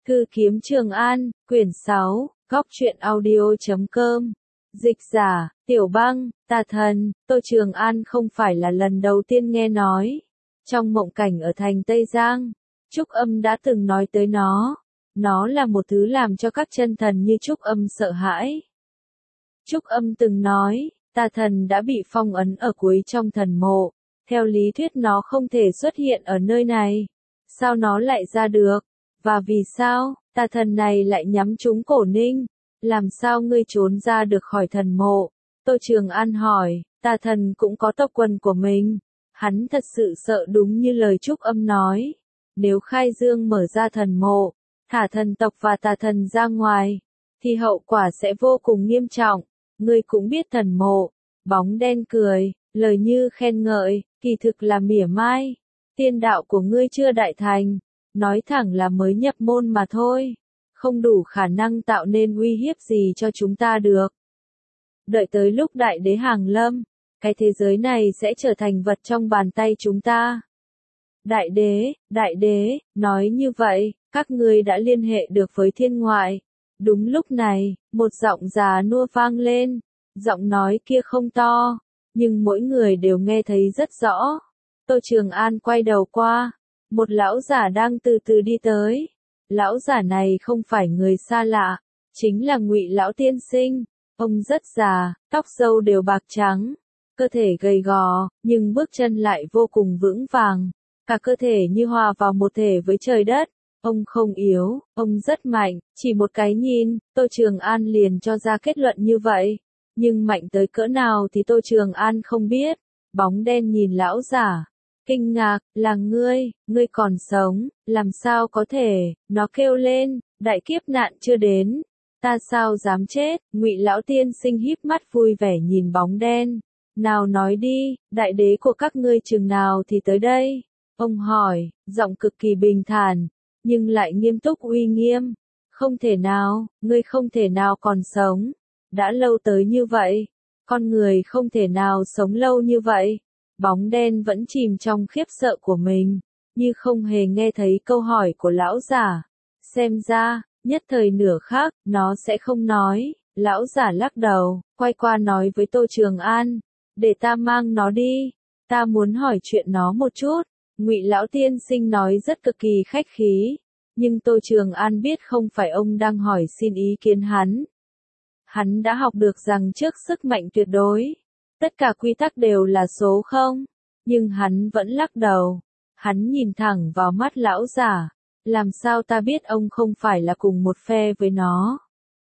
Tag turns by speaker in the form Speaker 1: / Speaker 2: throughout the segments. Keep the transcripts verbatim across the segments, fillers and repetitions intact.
Speaker 1: Thư kiếm Trường An, quyển sáu, góc truyện audio chấm com. Dịch giả, Tiểu Băng, Tà Thần. Tô Trường An không phải là lần đầu tiên nghe nói. Trong mộng cảnh ở thành Tây Giang, Trúc Âm đã từng nói tới nó. Nó là một thứ làm cho các chân thần như Trúc Âm sợ hãi. Trúc Âm từng nói, Tà Thần đã bị phong ấn ở cuối trong thần mộ. Theo lý thuyết nó không thể xuất hiện ở nơi này. Sao nó lại ra được? Và vì sao, Tà Thần này lại nhắm trúng Cổ Ninh? Làm sao ngươi trốn ra được khỏi thần mộ? Tô Trường An hỏi, Tà Thần cũng có tộc quần của mình. Hắn thật sự sợ đúng như lời Trúc Âm nói. Nếu khai dương mở ra thần mộ, thả thần tộc và Tà Thần ra ngoài, thì hậu quả sẽ vô cùng nghiêm trọng. Ngươi cũng biết thần mộ. Bóng đen cười, lời như khen ngợi, kỳ thực là mỉa mai. Tiên đạo của ngươi chưa đại thành. Nói thẳng là mới nhập môn mà thôi, không đủ khả năng tạo nên uy hiếp gì cho chúng ta được. Đợi tới lúc đại đế hàng lâm, cái thế giới này sẽ trở thành vật trong bàn tay chúng ta. Đại đế, đại đế, nói như vậy, các ngươi đã liên hệ được với thiên ngoại. Đúng lúc này, một giọng già nua vang lên, giọng nói kia không to, nhưng mỗi người đều nghe thấy rất rõ. Tô Trường An quay đầu qua. Một lão giả đang từ từ đi tới. Lão giả này không phải người xa lạ, chính là Ngụy lão tiên sinh. Ông rất già, tóc râu đều bạc trắng, cơ thể gầy gò, nhưng bước chân lại vô cùng vững vàng, cả cơ thể như hòa vào một thể với trời đất. Ông không yếu, ông rất mạnh, chỉ một cái nhìn, Tô Trường An liền cho ra kết luận như vậy. Nhưng mạnh tới cỡ nào thì Tô Trường An không biết. Bóng đen nhìn lão giả, kinh ngạc, là ngươi, ngươi còn sống, làm sao có thể? Nó kêu lên, đại kiếp nạn chưa đến, ta sao dám chết? Ngụy lão tiên sinh híp mắt vui vẻ nhìn bóng đen. Nào nói đi, đại đế của các ngươi chừng nào thì tới đây? Ông hỏi, giọng cực kỳ bình thản, nhưng lại nghiêm túc uy nghiêm. Không thể nào, ngươi không thể nào còn sống. Đã lâu tới như vậy, con người không thể nào sống lâu như vậy. Bóng đen vẫn chìm trong khiếp sợ của mình, như không hề nghe thấy câu hỏi của lão giả. Xem ra, nhất thời nửa khác, nó sẽ không nói. Lão giả lắc đầu, quay qua nói với Tô Trường An, để ta mang nó đi, ta muốn hỏi chuyện nó một chút. Ngụy lão tiên sinh nói rất cực kỳ khách khí, nhưng Tô Trường An biết không phải ông đang hỏi xin ý kiến hắn. Hắn đã học được rằng trước sức mạnh tuyệt đối, tất cả quy tắc đều là số không, nhưng hắn vẫn lắc đầu. Hắn nhìn thẳng vào mắt lão giả, làm sao ta biết ông không phải là cùng một phe với nó?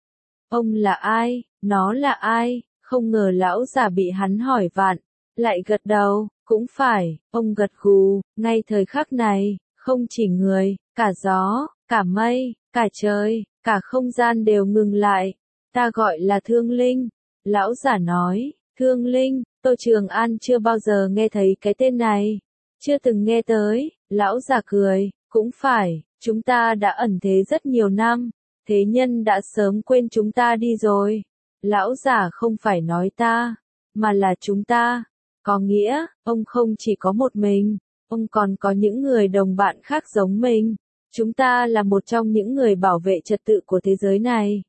Speaker 1: Ông là ai? Nó là ai? Không ngờ lão giả bị hắn hỏi vạn, lại gật đầu, cũng phải, ông gật gù. Ngay thời khắc này, không chỉ người, cả gió, cả mây, cả trời, cả không gian đều ngừng lại. Ta gọi là Thương Linh, lão giả nói. Thương Linh, Tô Trường An chưa bao giờ nghe thấy cái tên này. Chưa từng nghe tới, lão già cười, cũng phải, chúng ta đã ẩn thế rất nhiều năm, thế nhân đã sớm quên chúng ta đi rồi. Lão già không phải nói ta, mà là chúng ta. Có nghĩa, ông không chỉ có một mình, ông còn có những người đồng bạn khác giống mình. Chúng ta là một trong những người bảo vệ trật tự của thế giới này.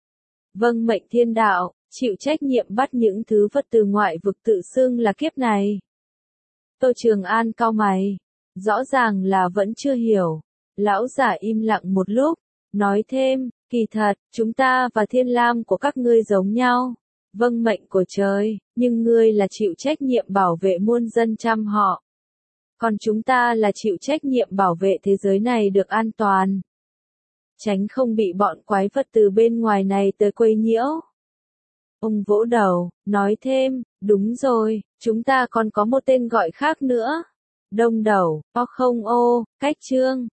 Speaker 1: Vâng mệnh thiên đạo, chịu trách nhiệm bắt những thứ vật từ ngoại vực tự xưng là kiếp này. Tô Trường An cau mày, rõ ràng là vẫn chưa hiểu. Lão giả im lặng một lúc, nói thêm, kỳ thật, chúng ta và thiên lam của các ngươi giống nhau. Vâng mệnh của trời, nhưng ngươi là chịu trách nhiệm bảo vệ muôn dân trăm họ. Còn chúng ta là chịu trách nhiệm bảo vệ thế giới này được an toàn. Tránh không bị bọn quái vật từ bên ngoài này tới quấy nhiễu. Ông vỗ đầu, nói thêm, đúng rồi, chúng ta còn có một tên gọi khác nữa. Đông đầu, o không ô, cách chương.